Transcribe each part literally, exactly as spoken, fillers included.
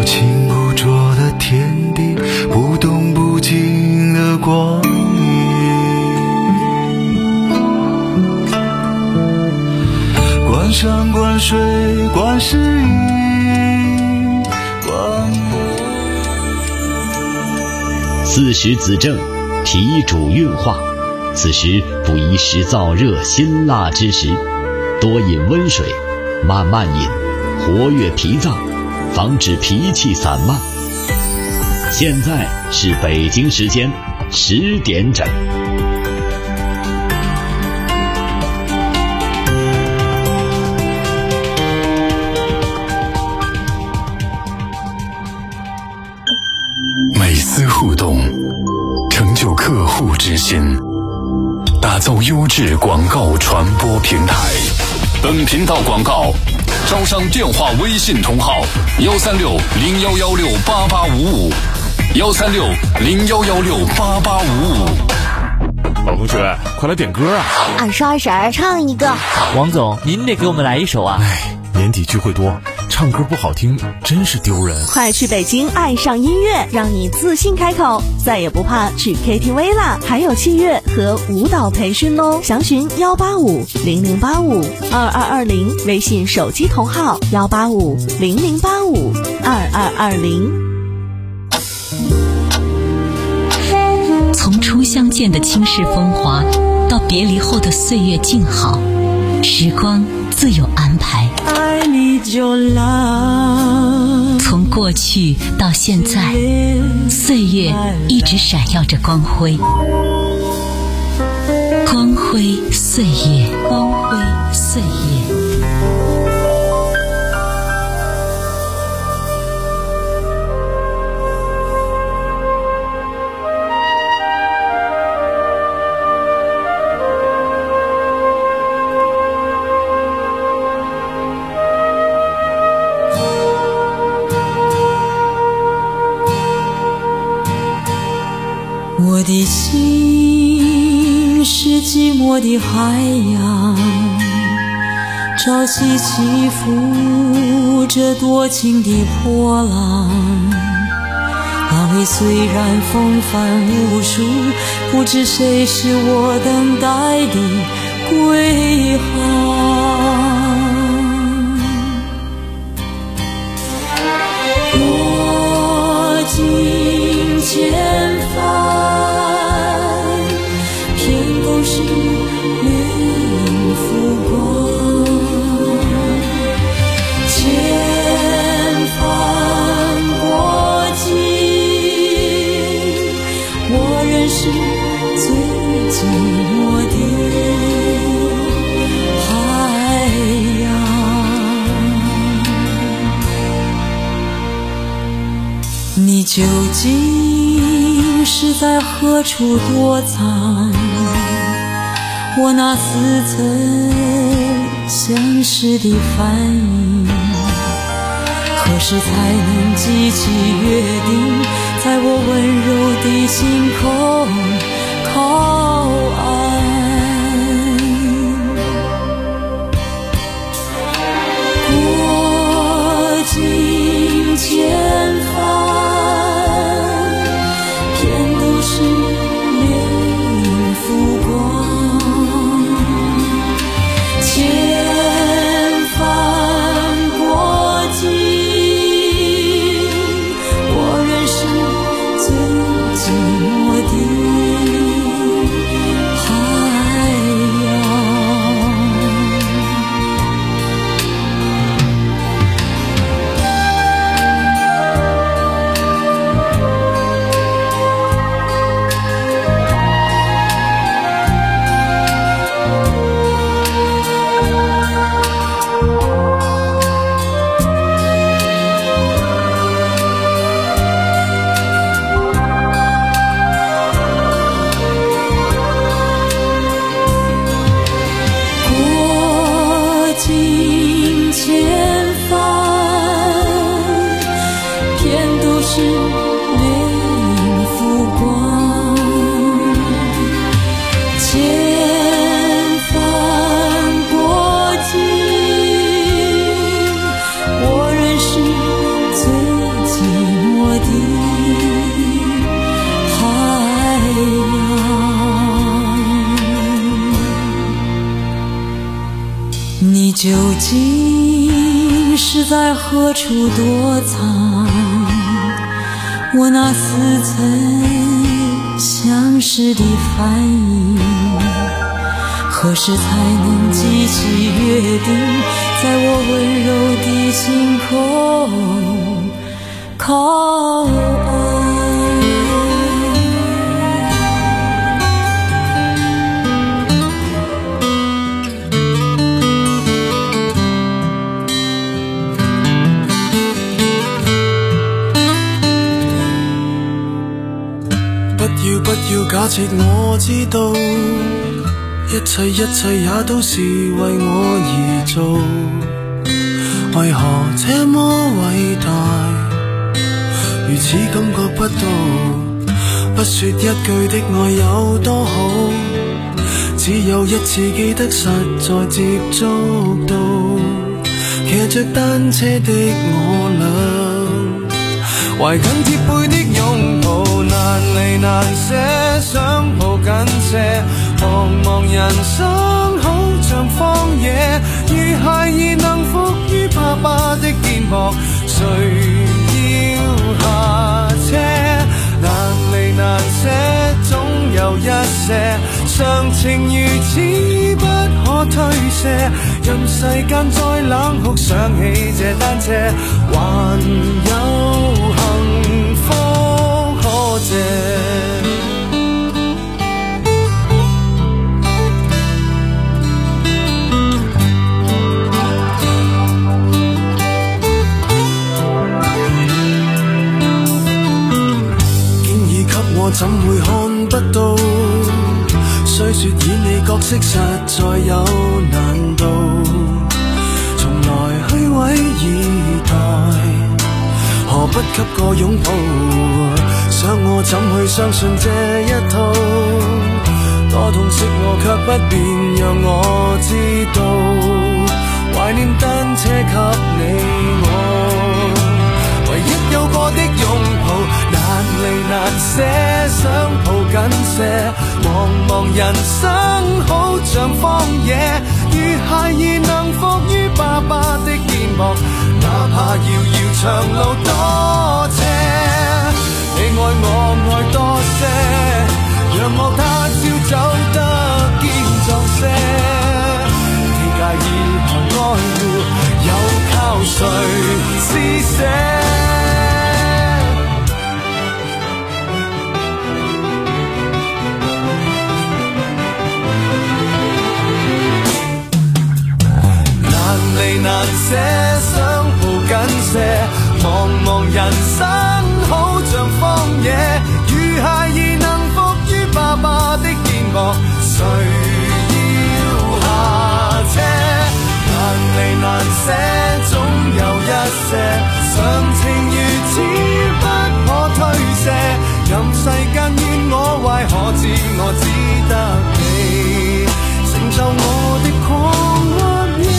清不浊的天地，不动不静的光影。观山观水观世音，观四时子正，脾主运化，此时不宜食燥热辛辣之食，多饮温水，慢慢饮，活跃脾脏，防止脾气散漫。现在是北京时间十点整。 每丝互动，成就客户之心，打造优质广告传播平台。本频道广告招商电话微信同号幺三六零幺幺六八八五五，幺三六零幺幺六八八五五。 老同学，快来点歌啊！ 二十二婶唱一个。 王总，您得给我们来一首啊！ 哎，年底聚会多，唱歌不好听真是丢人。 快去北京爱上音乐，让你自信开口，再也不怕去 K T V 啦！还有器乐和舞蹈培训哦，详询幺八五零零八五二二二零，微信手机同号幺八五零零八五二二二零。 从初相见的倾世风华，到别离后的岁月静好，时光自有安排。从过去到现在，岁月一直闪耀着光辉，光辉岁月，光辉岁月。 我的心是寂寞的海洋，潮汐起伏着多情的波浪，浪里虽然风帆无数，不知谁是我等待的归航。过尽千帆，是掠影浮光，千帆过尽，我仍是最寂寞的海洋。你究竟是在何处躲藏？我那似曾相识的反应，何时才能记起约定，在我温柔的心口靠岸？过尽千帆，偏都是掠影浮光，千帆过尽，我仍是最寂寞的海洋。我仍是最寂今是在何处躲藏？我那似曾相识的反应，何时才能记起约定，在我温柔的心口靠岸不要假設我知道，一切一切也都是為我而做，為何這麼偉大，如此感覺不到，不說一句的愛有多好，只有一次記得實在接觸到，騎着單車的我倆，懷緊貼背的擁抱，難離難捨，想抱緊些，茫茫人生好像荒野，如孩兒能伏於爸爸的肩膊，誰要下車？難離難捨，總有一些常情如此不可推卸，任世間再冷酷，想起這單車，還有幸福可借。我怎會看不到？雖說演你角色實在有難度，從來虛偽以待，何不給個擁抱？想我怎去相信這一套？多痛惜我卻不便讓我知道，懷念單車給你我，唯一有過的擁抱。難離難捨，想抱緊些，茫茫人生好像荒野，如孩兒能伏於爸爸的肩膊，哪怕遙遙長路多斜，你愛我愛多些，讓我他朝走得堅壯些，你介意和愛護，又靠誰施捨？難離難捨，想抱緊些，茫茫人生好像荒野，如孩兒能伏於爸爸的肩膊，誰要下車？難離難捨，總有一些常情如此不可推卸，任世間怨我壞，可知我只得你承受我的狂或野。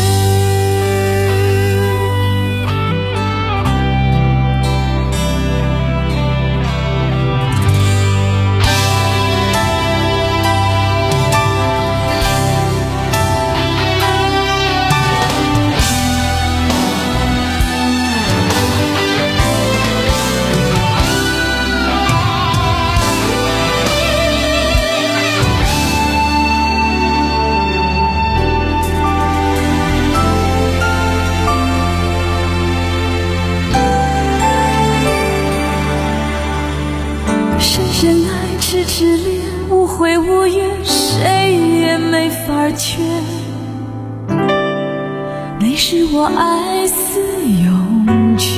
痴恋无悔无怨，谁也没法劝，你是我爱似涌泉，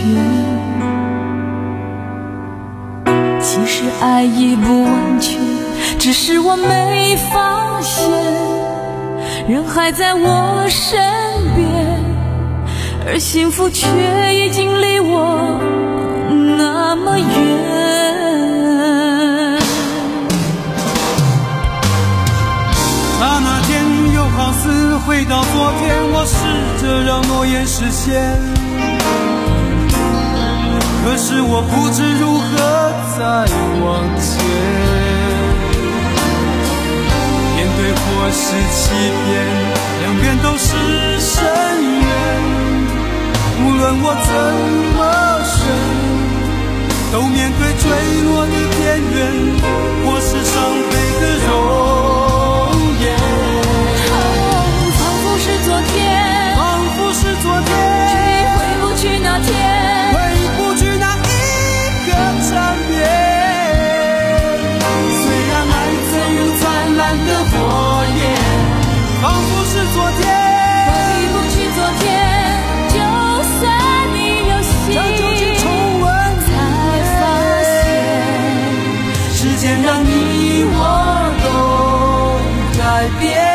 其实爱已不完全，只是我没发现，人还在我身边，而幸福却已经离我那么远。 刹那间又好似回到昨天，我试着让诺言实现，可是我不知如何再往前，面对或是欺骗，两边都是深渊， 无论我怎么选，都面对坠落的边缘，或是伤悲的容颜。 仿佛是昨天， 仿佛是昨天， 却已回不去那天， 回不去那一个缠绵。虽然爱曾如灿烂的火焰，仿佛是昨天， 回不去昨天，就算你有心， 将旧情重温， 才发现时间让你我都改变。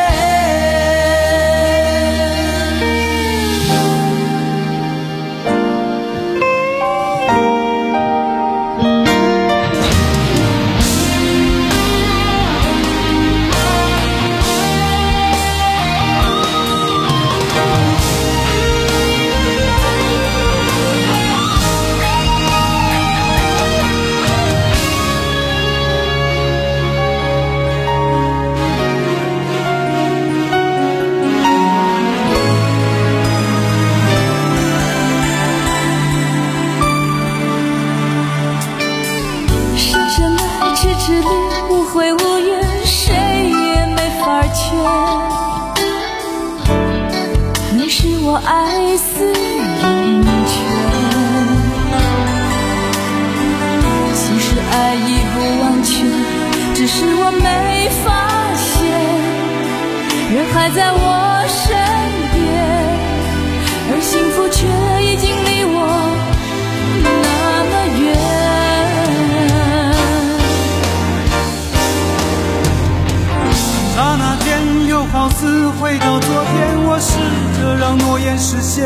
我爱似涌泉，其实爱已不完全，只是我没发现，人还在我身边，而幸福却已经离我那么远。刹那间又好似回到昨天，我试着让诺言实现，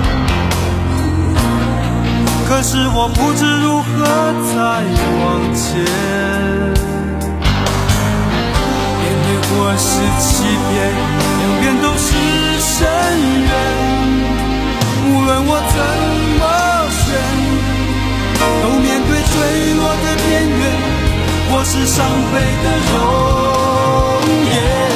可是我不知如何再往前。面对或是欺骗，两边都是深渊。无论我怎么选，都面对坠落的边缘，或是伤悲的容颜。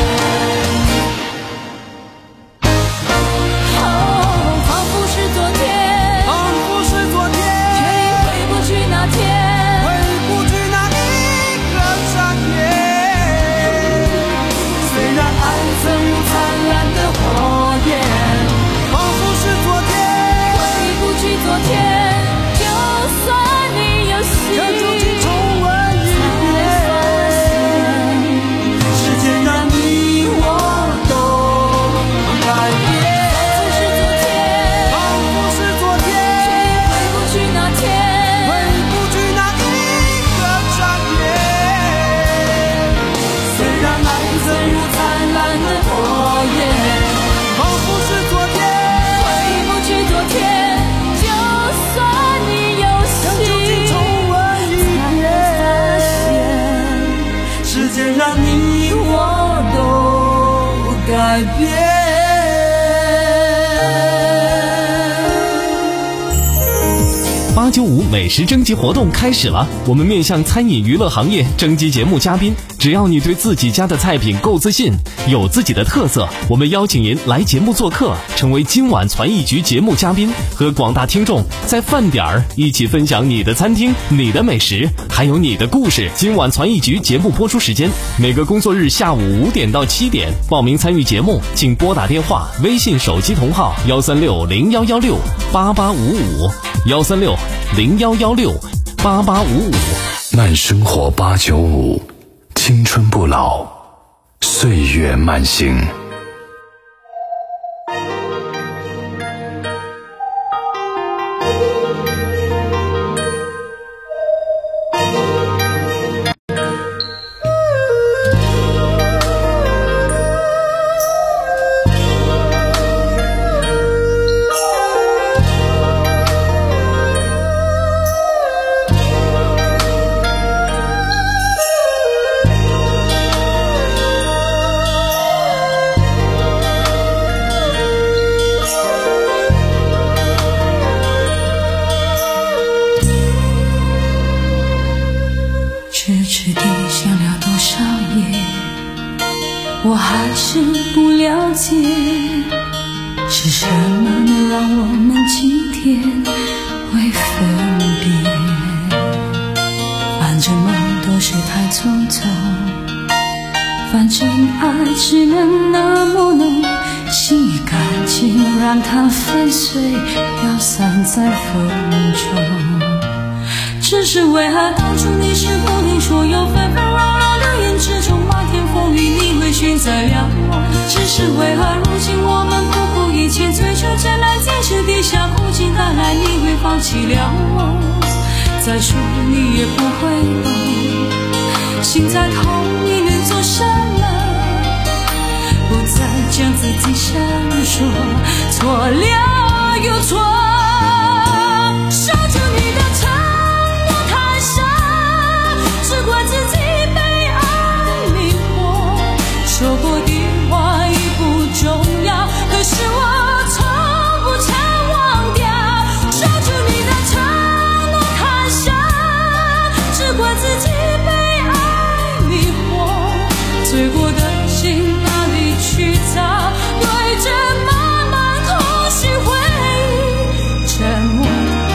八九五美食征集活动开始了，我们面向餐饮娱乐行业征集节目嘉宾，只要你对自己家的菜品够自信，有自己的特色，我们邀请您来节目做客，成为今晚传艺局节目嘉宾，和广大听众在饭点儿一起分享你的餐厅、你的美食，还有你的故事。今晚传艺局节目播出时间每个工作日下午五点到七点，报名参与节目请拨打电话、微信手机同号幺三六零幺幺六八八五五幺三六零幺幺六八八五五。 慢生活八九五，青春不老，岁月慢行。 我还是不了解，是什么能让我们今天会分别？反正梦都是太匆匆，反正爱只能那么浓，心已干净，让它粉碎，飘散在风中。只是为何当初你是不听说有纷纷扰扰流言之中，漫天风雨你会选择了我？只是为何如今我们不顾一切追求真爱，坚持地下苦尽甘来，你会放弃了我？再说你也不会懂，心在痛你能做什么？不再将自己闪烁，错了又错，守住你的承诺太傻，只怪自己被爱迷惑，说过的话已不重要，可是我从不曾忘掉，守住你的承诺太傻，只怪自己被爱迷惑，醉过的心哪里去找？对着漫漫空虚回忆沉默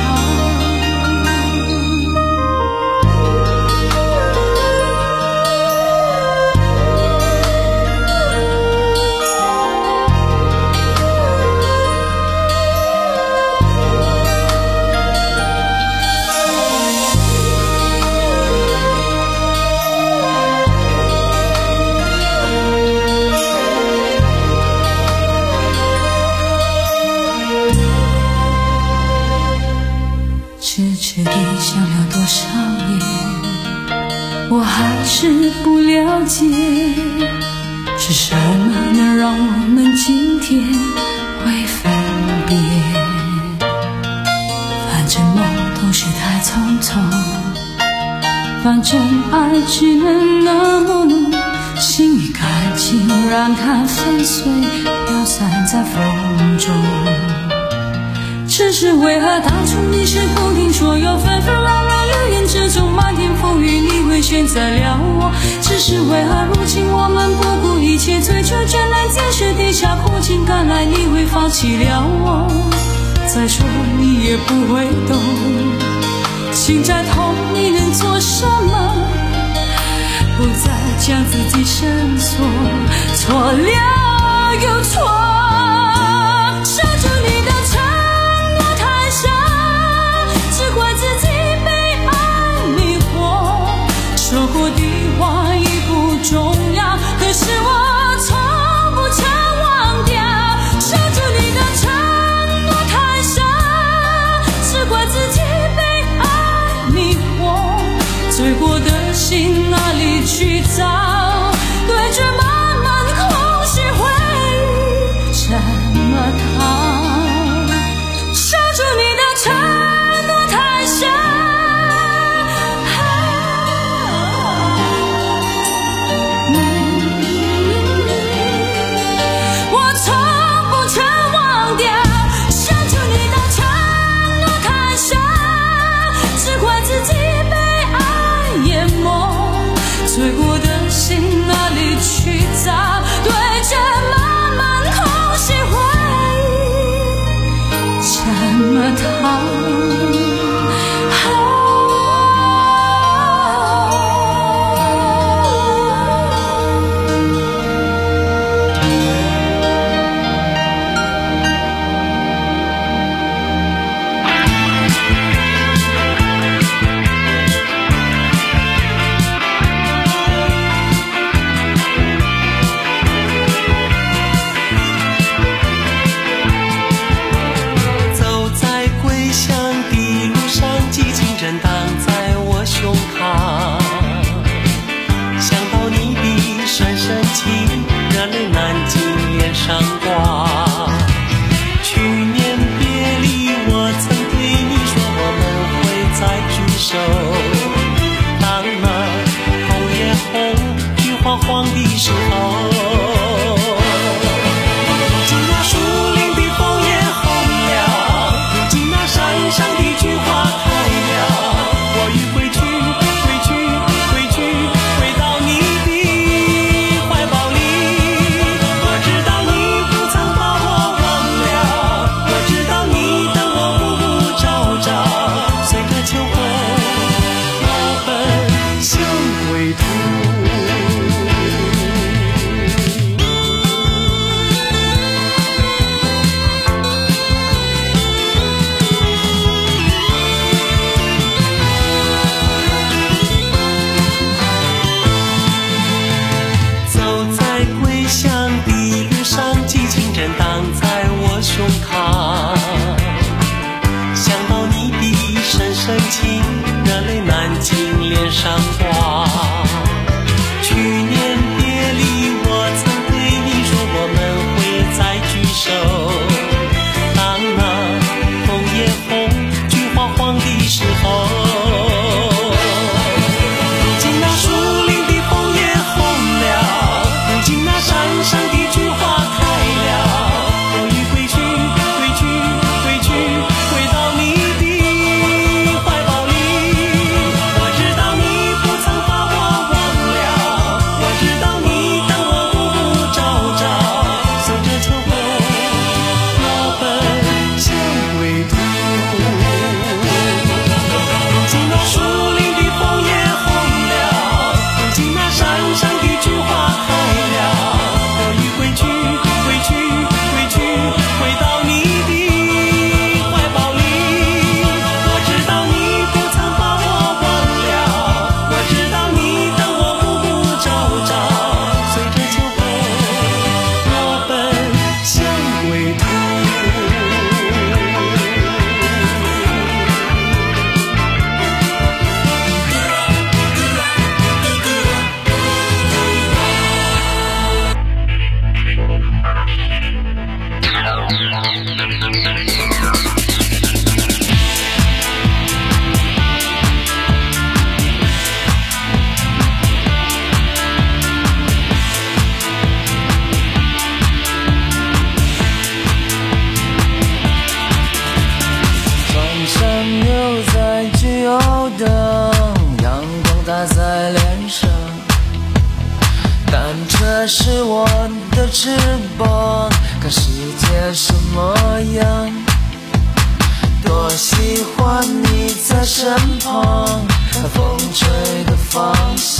痴痴地想了多少年，我还是不了解，是什么能让我们今天会分别？反正梦都是太匆匆，反正爱只能那么浓，心已干净，让它粉碎，飘散在风中。只是为何当初你是不听说有纷纷扰扰流言之中，漫天风雨你会选择了我？只是为何如今我们不顾一切追求真爱，坚持地下苦尽甘来，你会放弃了我？再说你也不会懂，心在痛你能做什么？不再将自己伸缩，错了又错，守住你的承诺太傻，只怪自己被爱迷惑，说过的话已不重要，可是我从不曾忘掉，守住你的承诺太傻，只怪自己被爱迷惑，醉过的心哪里去找？对着漫漫空虚回忆怎么逃？守住你的承诺太傻，我从不曾忘掉，守住你的承诺太傻，只怪自己被爱淹没，醉过的心哪里去找？对着漫漫空虚回忆怎么逃？ 走在归乡的路上，激情震荡在我胸膛。想到你的深深情，热泪难禁脸上挂。去年别离，我曾对你说我们会再聚首。当那红叶红，菊花黄的时候，如今那树林的枫叶红了，如今那山上的菊花开了，我欲回去，回去，回去，回到你的怀抱里。我知道你不曾把我忘了， 深情，热泪难禁脸上挂。去年别离，我曾对你说我们会再聚首。当那枫叶红，菊花黄的时候，如今那树林的枫叶红了，如今那山上的菊花开了。我欲归去，归去，归去，回到你的怀抱里。我知道你不曾把我忘了，我知道你等我步步朝朝。随着秋风，我奔向归途。如今那树林的枫叶红了，如今那山上的菊花开了。我欲归去，归去，归去，回到你的怀抱里。我知道你不曾把我忘了，我知道你等我步步朝朝。随着秋风，我奔向归途。 穿上牛仔焗油灯，阳光打在脸上。单车是我的翅膀，看世界什么样。多喜欢你在身旁，看风吹的方向。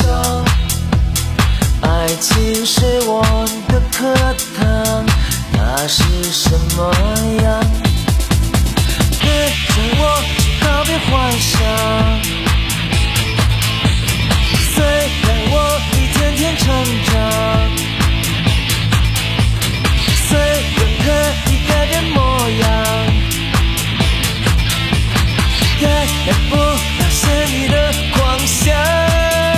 爱情是我的课堂，那是什么样？跟着我去告别幻想，虽然我一天天成长，虽然可以改变模样，改不了是你的狂想。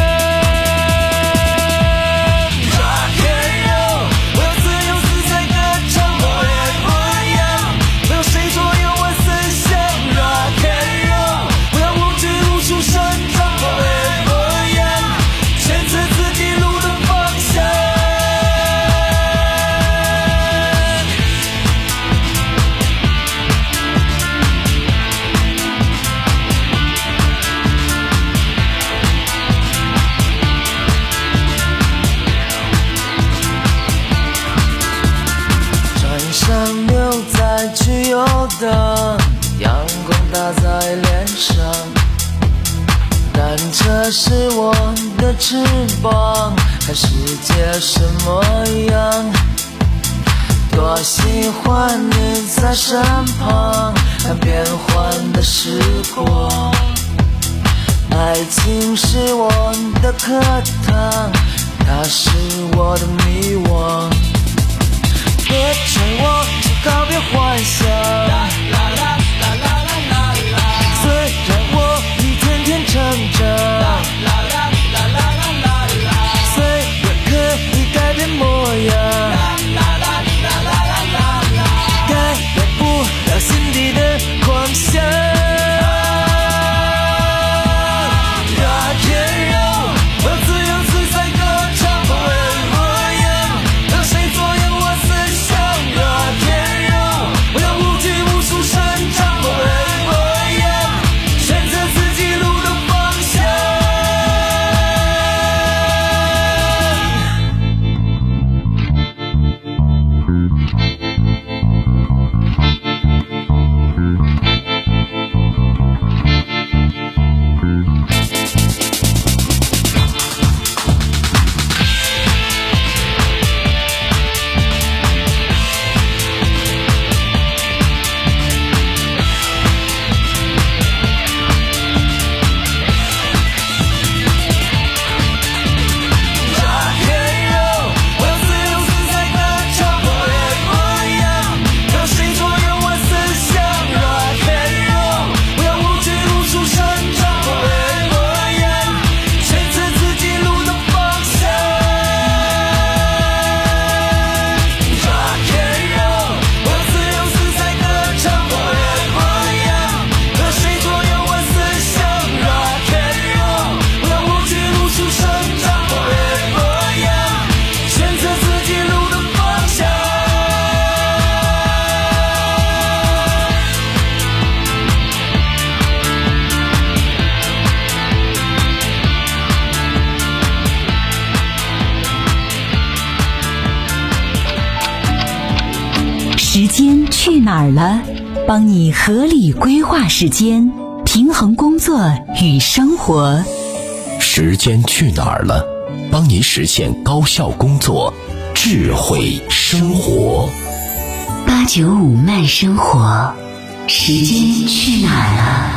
上牛仔焗油灯，阳光打在脸上。单车是我的翅膀，看世界什么样。多喜欢你在身旁，看变幻的时光。爱情是我的课堂，它是我的迷惘。别劝我去告别幻想，虽然我一天天成长，虽然可以改变模样，改变不了心底的狂想。生长。 去哪儿了？帮你合理规划时间，平衡工作与生活。 时间去哪儿了？帮您实现高效工作，智慧生活。 八九五慢生活，时间去哪儿了？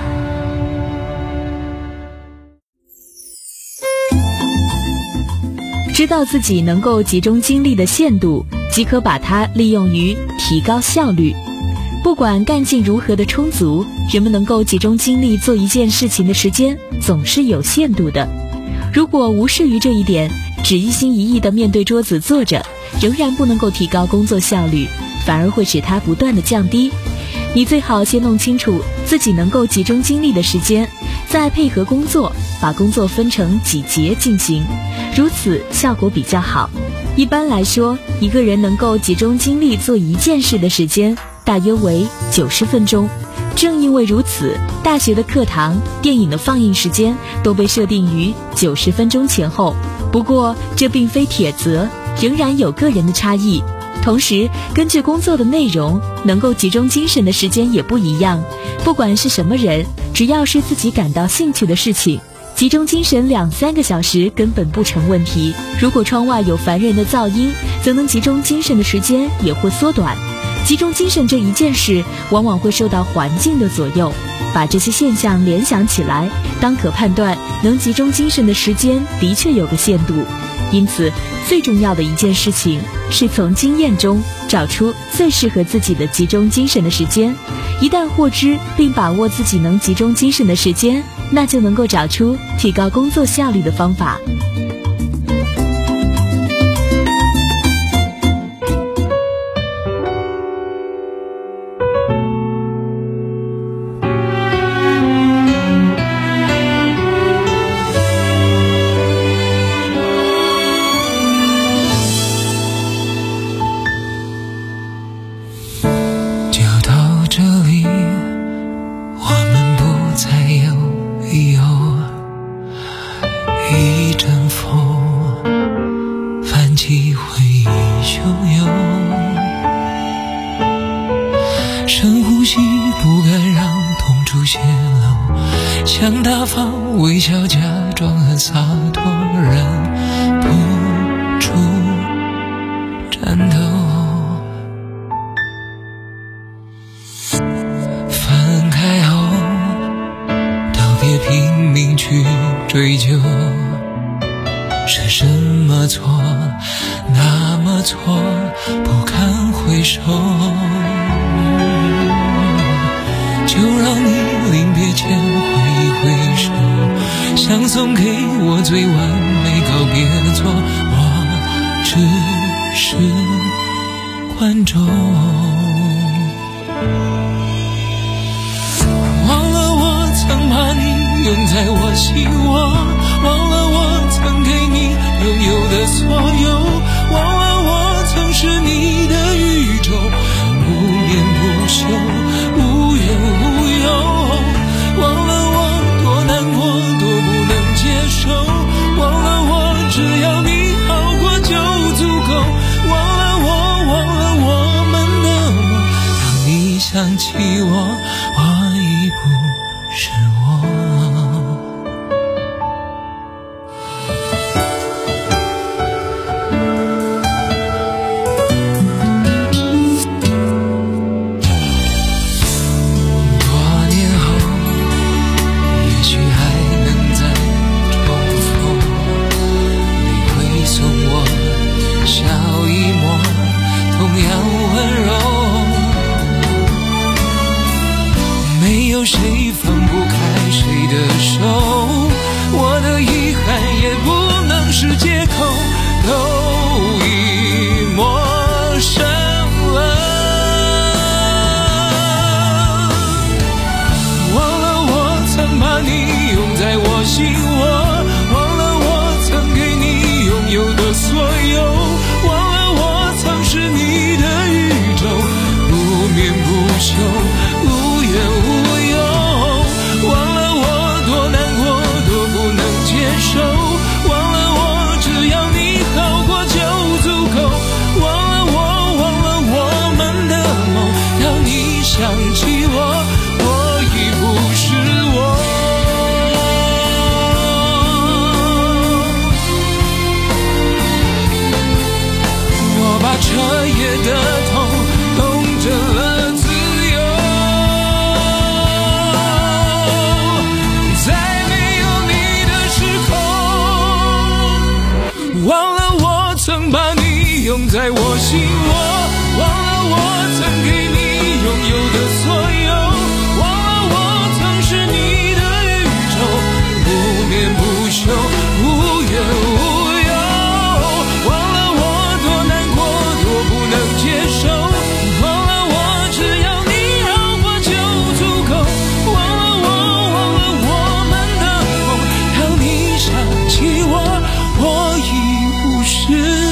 知道自己能够集中精力的限度，即可把它利用于提高效率。不管干劲如何的充足，人们能够集中精力做一件事情的时间总是有限度的。如果无视于这一点，只一心一意地面对桌子坐着，仍然不能够提高工作效率，反而会使它不断地降低。你最好先弄清楚自己能够集中精力的时间，再配合工作，把工作分成几节进行，如此效果比较好。一般来说，一个人能够集中精力做一件事的时间大约为九十分钟。正因为如此，大学的课堂、电影的放映时间都被设定于九十分钟前后。不过这并非铁则，仍然有个人的差异。同时，根据工作的内容，能够集中精神的时间也不一样。不管是什么人，只要是自己感到兴趣的事情，集中精神两三个小时根本不成问题。如果窗外有烦人的噪音，则能集中精神的时间也会缩短。集中精神这一件事，往往会受到环境的左右。把这些现象联想起来，当可判断能集中精神的时间的确有个限度。因此，最重要的一件事情是从经验中找出最适合自己的集中精神的时间。一旦获知并把握自己能集中精神的时间，那就能够找出提高工作效率的方法。 深呼吸，不敢让痛处泄露，想大方微笑，假装很洒脱，忍不住颤抖。分开后，都别拼命去追究，是什么错，那么错，不堪回首。就让你临别前挥一挥手，想送给我最完美告别作，我只是观众。忘了我曾把你拥在我心窝，忘了我曾给你拥有的所有，忘了我曾是你的宇宙，不眠不休，无怨无忧，忘了我多难过，多不能接受，忘了我只要你好过就足够，忘了我，忘了我们的我，当你想起我，我已不是我。 在我心，我忘了我曾给你拥有的所有，忘了我曾是你的宇宙，不眠不休，无怨无忧，忘了我多难过，多不能接受，忘了我只要你让我就足够，忘了我，忘了我们的梦，当你想起我，我已不是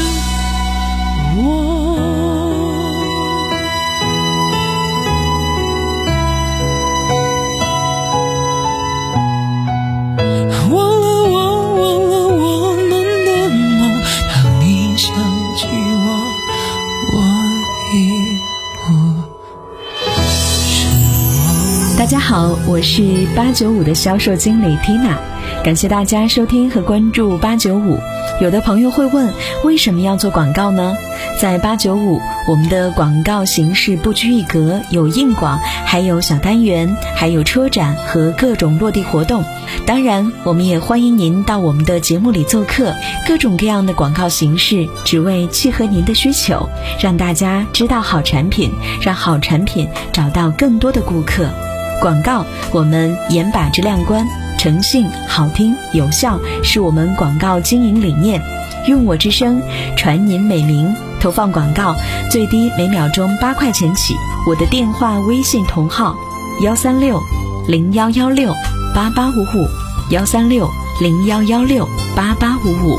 大家好，我是八九五的销售经理 Tina， 感谢大家收听和关注八九五。有的朋友会问，为什么要做广告呢？在八九五，我们的广告形式不拘一格，有硬广，还有小单元，还有车展和各种落地活动。当然，我们也欢迎您到我们的节目里做客，各种各样的广告形式，只为契合您的需求，让大家知道好产品，让好产品找到更多的顾客。广告，我们严把质量关，诚信、好听、有效是我们广告经营理念。用我之声，传您美名。投放广告最低每秒钟八块钱起。我的电话、微信同号：幺三六零幺幺六八八五五，幺三六零幺幺六八八五五。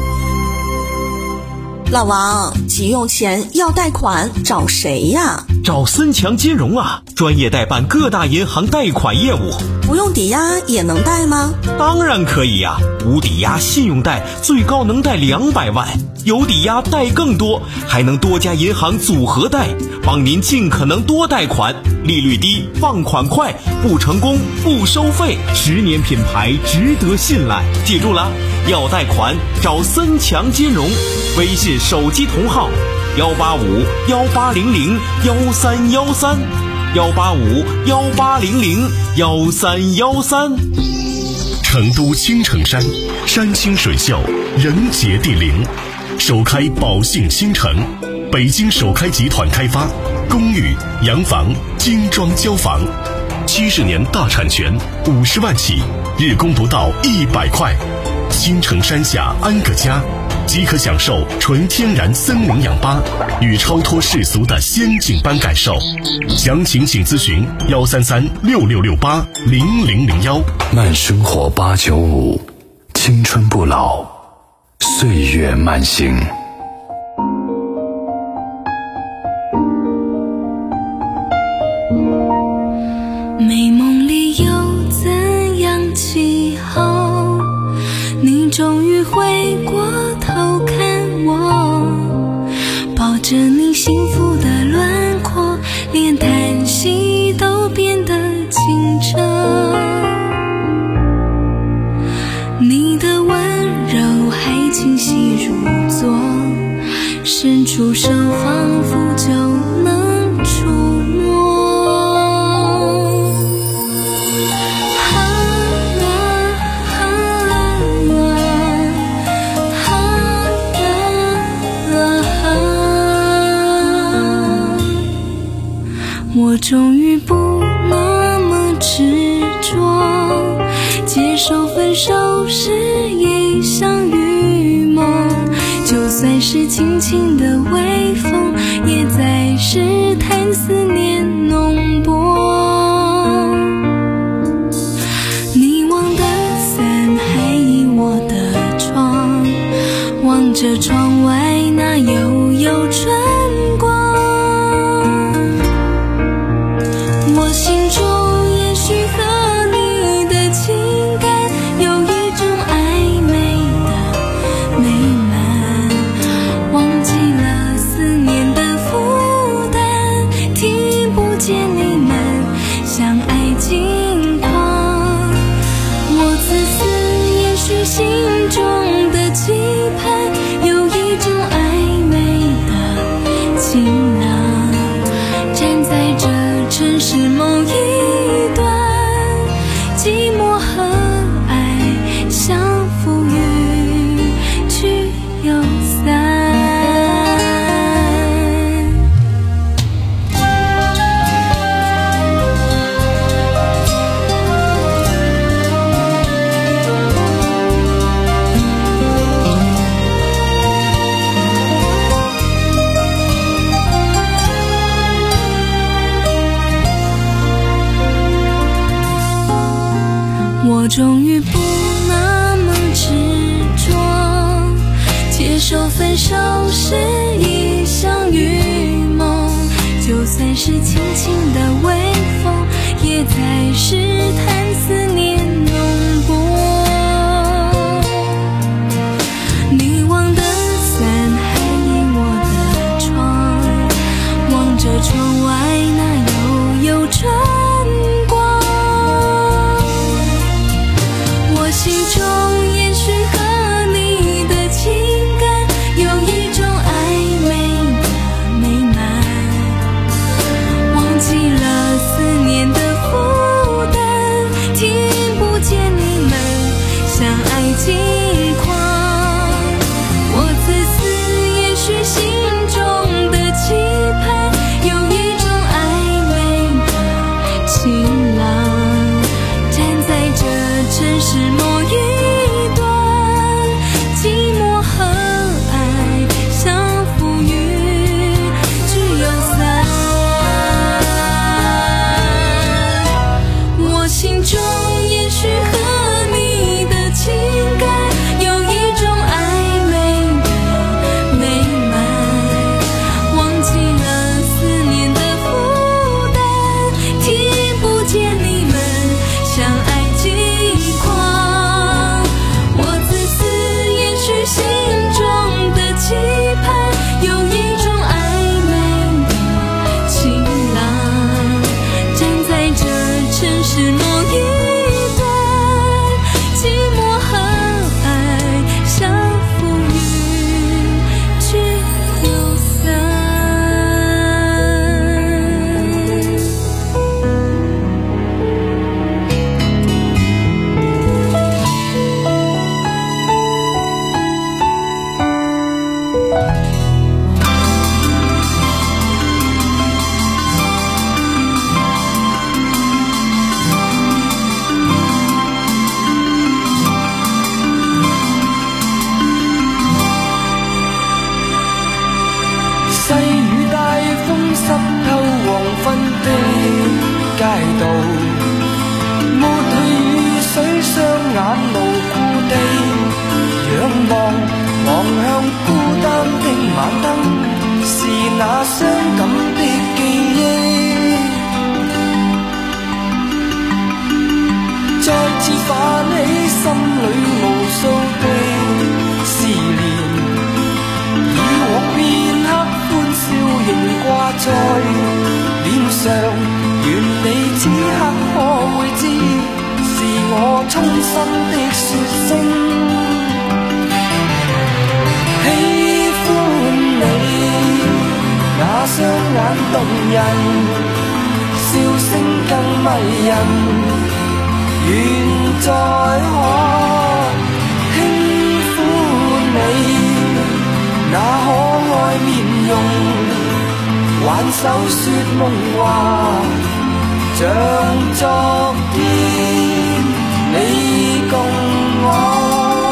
老王，急用钱要贷款，找谁呀？ 找森强金融啊，专业代办各大银行贷款业务。 不用抵押也能贷吗？ 当然可以呀、啊，无抵押信用贷最高能贷两百万，有抵押贷更多，还能多家银行组合贷，帮您尽可能多贷款，利率低，放款快，不成功不收费，十年品牌值得信赖。记住了，要贷款找森强金融，微信手机同号幺八五幺八零零幺三幺三，幺八五幺八零零幺三幺三。 成都青城山，山清水秀，人杰地灵，首开宝信新城，北京首开集团开发，公寓、洋房、精装交房，七十年大产权，五十万起，日供不到一百块。青城山下安个家，即可享受纯天然森林氧吧与超脱世俗的仙境般感受。详情请咨询幺三三六六六八零零零幺。 慢生活八九五，青春不老，岁月慢行。 美梦里有怎样记号？你终于回过头看我，抱着你幸福的轮廓，连叹息都变得清澈。你的温柔还清晰如昨，伸出手仿佛就能触摸。我终于不那么执着，接受分手是一场雨梦，就算是轻轻的微风，也在试探思念浓薄。你忘的伞还倚我的窗，望着窗外那悠悠春光。我心中也许和你的情感有一种暧昧的美满，忘记了思念的负担，听不见你们相爱近况。我自私，也许心中的期盼有一我终于不那么执着，接受分手是一场预梦，就算是轻轻的微风，也在试探思念浓薄。你忘的伞还倚我的窗，望着窗外那悠悠春光，我心中也许和你的情感有一种暧昧的美满，忘记了思念的负担，听不见你们相爱极狂。我自私，也许心中的期盼有一种暧昧的晴朗，站在这城市某一端，寂寞和爱相扶于只有散。我心中也许和你的情感有一种暧昧的美满，忘记了思念的负担，听不见你们相爱极狂。我自私，也许心中的期盼有一种暧昧的晴朗，站在这城市某一端，寂寞和爱相扶于只有散。 细雨大风湿透黃昏的街道，抹去雨水，雙眼無故地仰望，望向孤單的晚燈，是那傷感的記憶，再次泛起心裏無數的思念，以往片刻歡笑仍掛在臉上，願你此刻可會知，是我衷心的說聲喜歡你。那雙眼動人，笑聲更迷人，願再可輕撫你那可愛面容，挽手說夢話，像昨天你共我。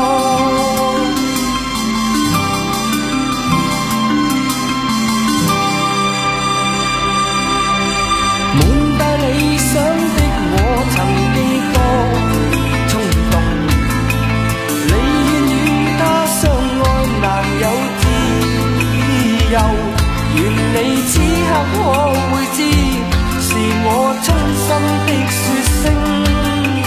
滿帶理想的我曾幾多衝動，你願與他相愛難有自由，願你此刻可會知，是我衷心的說聲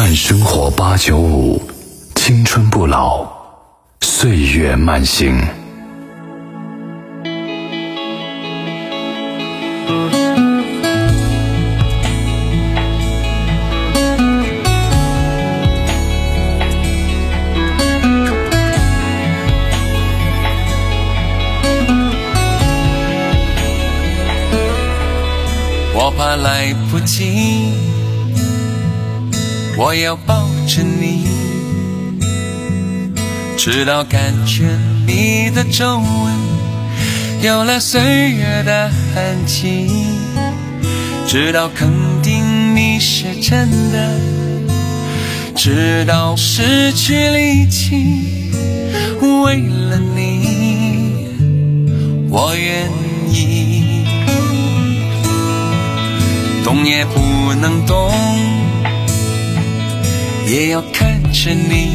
慢生活八九五，青春不老，岁月慢行。 我怕来不及，我要抱着你，直到感觉你的皱纹有了岁月的痕迹，直到肯定你是真的，直到失去力气，为了你我愿意，动也不能动，也要看着你，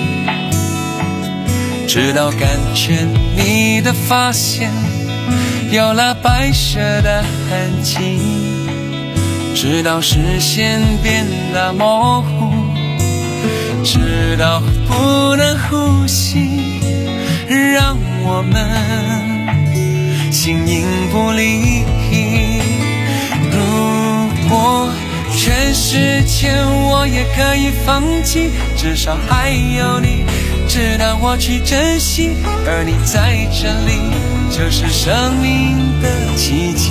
直到感觉你的发线有了白色的痕迹，直到视线变得模糊，直到不能呼吸，让我们形影不离。如果全世界我也可以放弃，至少还有你值得我去珍惜，而你在这里就是生命的奇迹。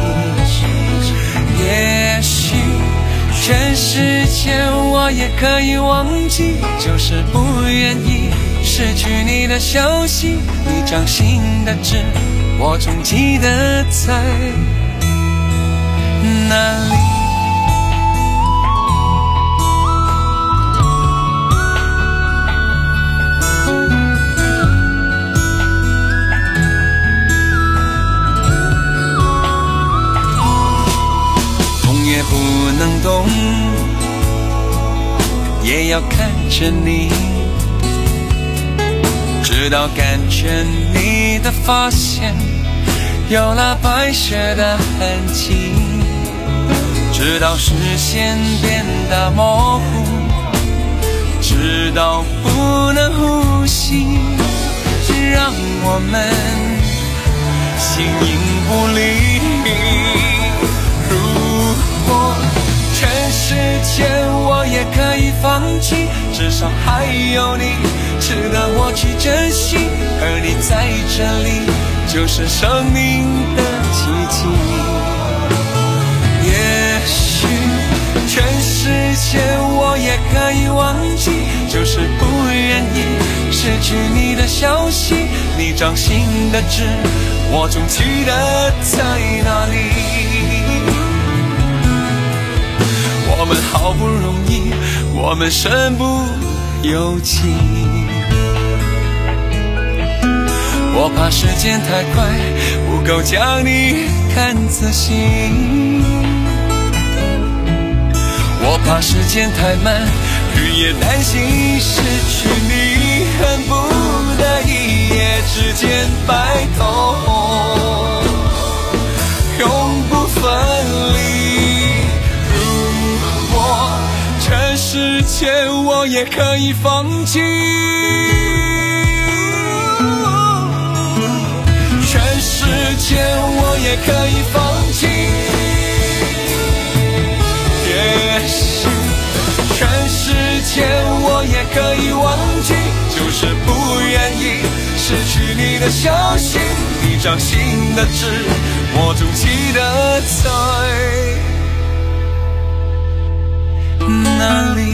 也许全世界我也可以忘记，就是不愿意失去你的消息，你掌心的痣我总记得在哪里。也不能动，也要看着你，直到感觉你的发线有了白色的痕迹，直到视线变得模糊，直到不能呼吸，让我们形影不离。全世界我也可以放弃，至少还有你值得我去珍惜，而你在这里就是生命的奇迹。也许全世界我也可以忘记，就是不愿意失去你的消息，你掌心的痣我总记得在哪里。我们好不容易，我们身不由己，我怕时间太快，不够将你看仔细，我怕时间太慢，日夜担心失去你，恨不得一夜之间白头，永不分离。全世界我也可以放弃，全世界我也可以放弃，也许全世界我也可以忘记，就是不愿意失去你的消息，你掌心的痣我总记得在哪里。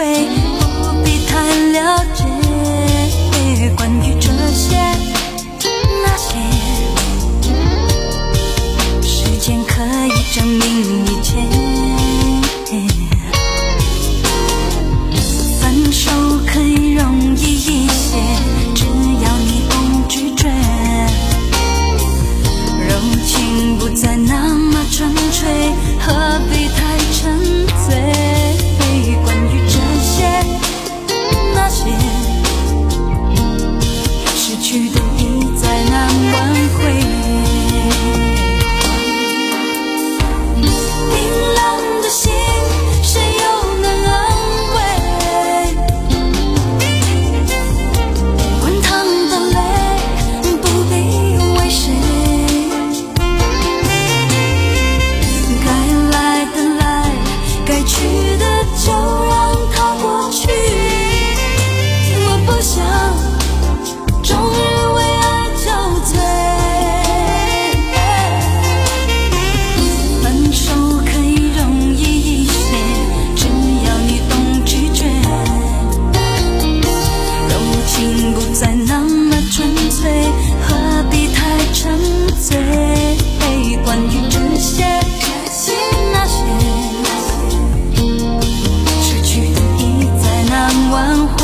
回，不必太了解关于这些那些，时间可以证明一切。分手可以容易一些，只要你懂拒绝，柔情不再那么纯粹，何必太沉醉？关于这些那些，失去的已再难挽回。冰冷的心，谁又能安慰？滚烫的泪，不必为谁。该来的来，该去的就让它过去。我不想终日为爱憔悴。分手可以容易一些，只要你懂拒绝，柔情不再那么纯粹，何必太沉醉？关于这些那些，失去的已再难挽回。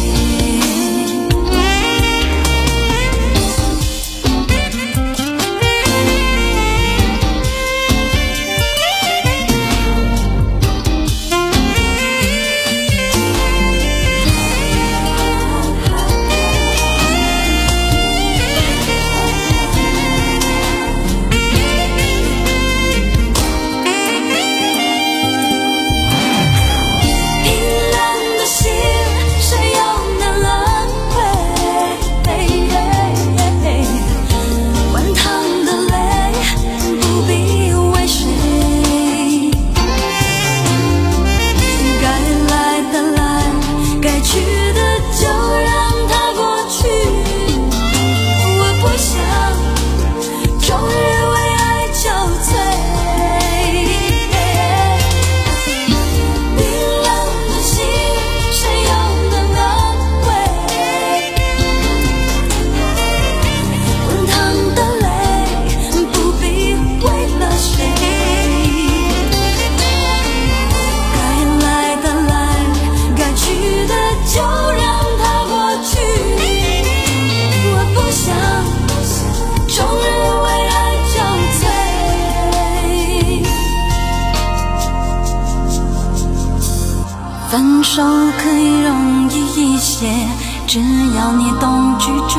分手可以容易一些，只要你懂拒绝，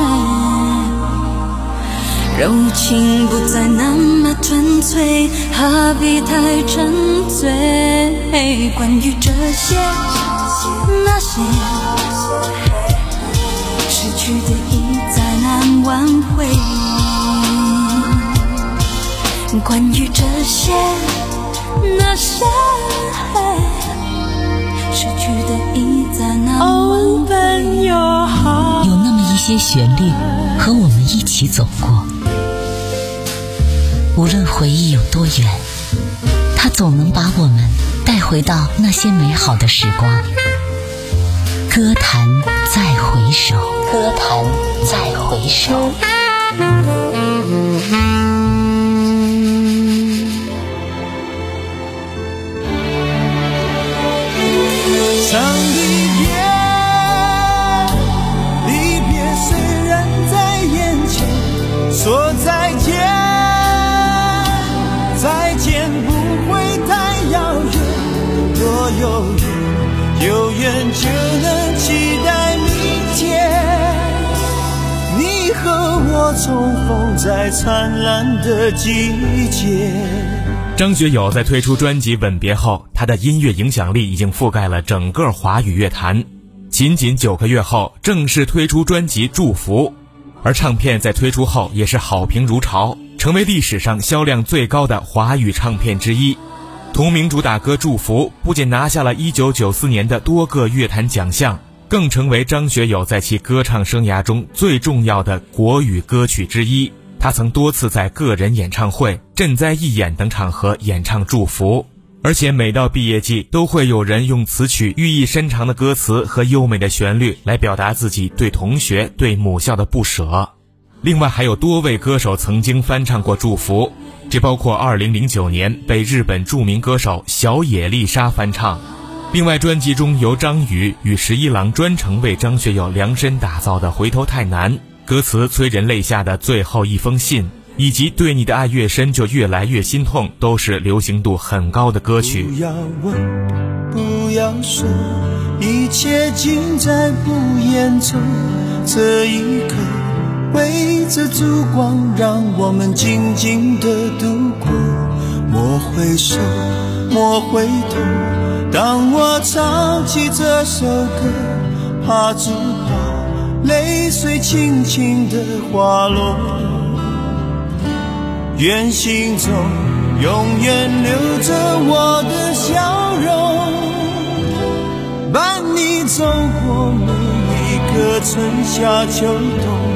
柔情不再那么纯粹，何必太沉醉？关于这些那些，失去的已再难挽回。关于这些那些，失去的已再难挽回。 有那么一些旋律和我们一起走过，无论回忆有多远，它总能把我们带回到那些美好的时光。歌坛再回首，歌坛再回首。 想离别，离别虽然在眼前，说再见，再见不会太遥远，若有缘，有缘就能期待明天，你和我重逢在灿烂的季节。 张学友在推出专辑《吻别》后，他的音乐影响力已经覆盖了整个华语乐坛。仅仅九个月后，正式推出专辑《祝福》，而唱片在推出后也是好评如潮，成为历史上销量最高的华语唱片之一。同名主打歌《祝福》不仅拿下了一九九四年的多个乐坛奖项，更成为张学友在其歌唱生涯中最重要的国语歌曲之一。他曾多次在个人演唱会、赈灾义演等场合演唱《祝福》， 而且每到毕业季都会有人用词曲寓意深长的歌词和优美的旋律来表达自己对同学对母校的不舍。另外还有多位歌手曾经翻唱过祝福，这包括二零零九年被日本著名歌手小野丽莎翻唱。另外专辑中由张宇与十一郎专程为张学友量身打造的回头太难，歌词催人泪下的最后一封信，以及对你的爱越深就越来越心痛，都是流行度很高的歌曲。 不要问，不要说，一切尽在不言中。这一刻围着烛光，让我们静静地度过。莫回首，莫回头，当我唱起这首歌，怕只怕泪水轻轻地滑落。愿心中永远留着我的笑容，伴你走过每一个春夏秋冬。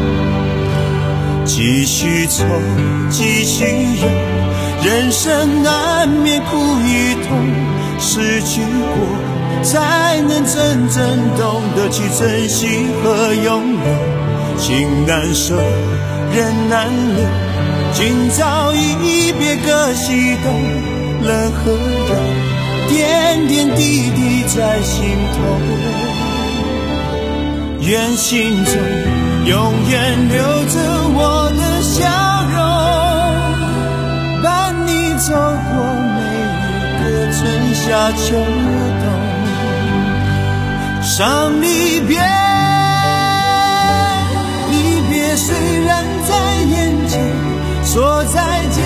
继续走，继续游，人生难免苦与痛，失去过才能真正懂得去珍惜和拥有。情难舍，人难留，今朝一别各西东，冷和热，点点滴滴在心头。愿心中永远留着我的笑容，伴你走过每一个春夏秋冬。伤离别，离别虽然在眼前，说再见，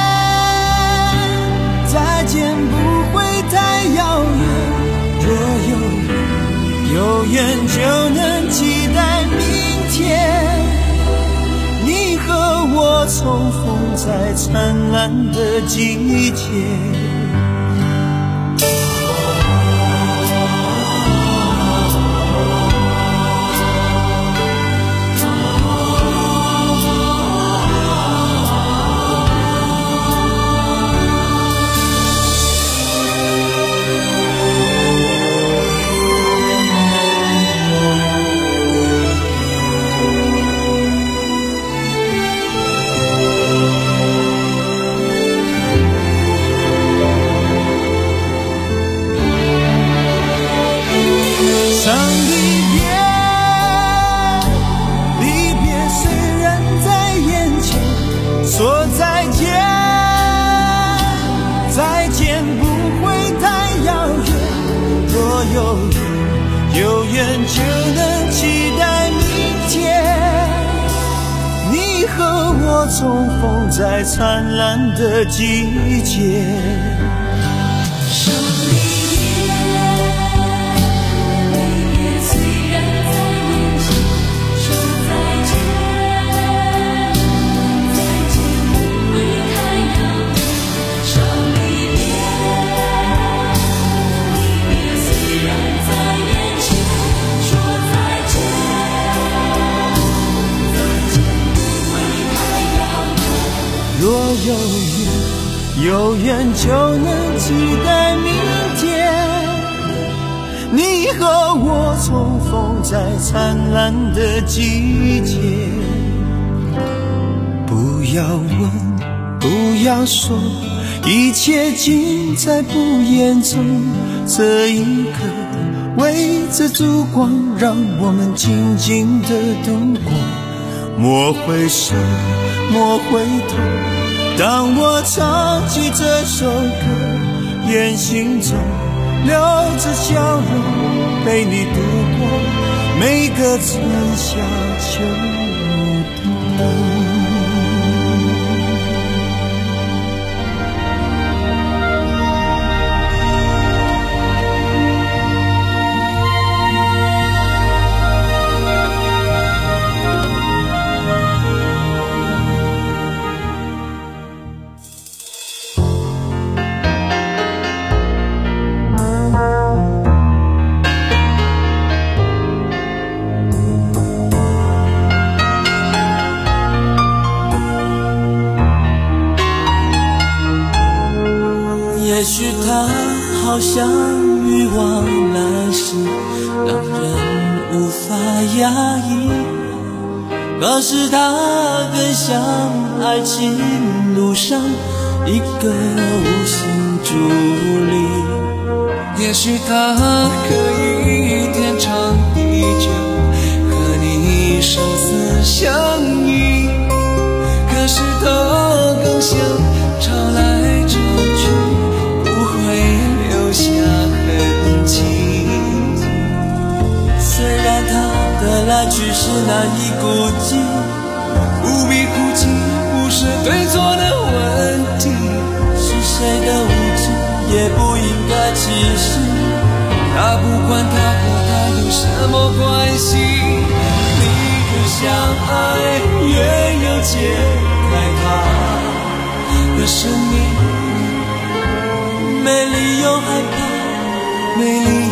再见不会太遥远。若有缘，有缘就能期待明天，你和我重逢在灿烂的季节。说再见，再见不会太遥远。若有缘，有缘就能期待明天，你和我重逢在灿烂的季节。若有缘，有缘就能期待明天，你和我重逢在灿烂的季节。不要问，不要说，一切尽在不言中。这一刻围着烛光，让我们静静地度过。莫回首，莫回头，当我唱起这首歌，愿心中留着笑容，陪你度过每个春夏秋冬。 好像欲望来袭，让人无法压抑。可是它更像爱情路上一个无形助力。 也许它可以天长地久，和你生死相依。可是它更像潮来潮去，不会留下痕迹。 虽然它的来去是难以估计， 不必哭泣，不是对错的问题， 是谁的无知也不应该歧视。 他不管他和他有什么关系， 你越想爱越要解开他的生命，没理由害怕，没理由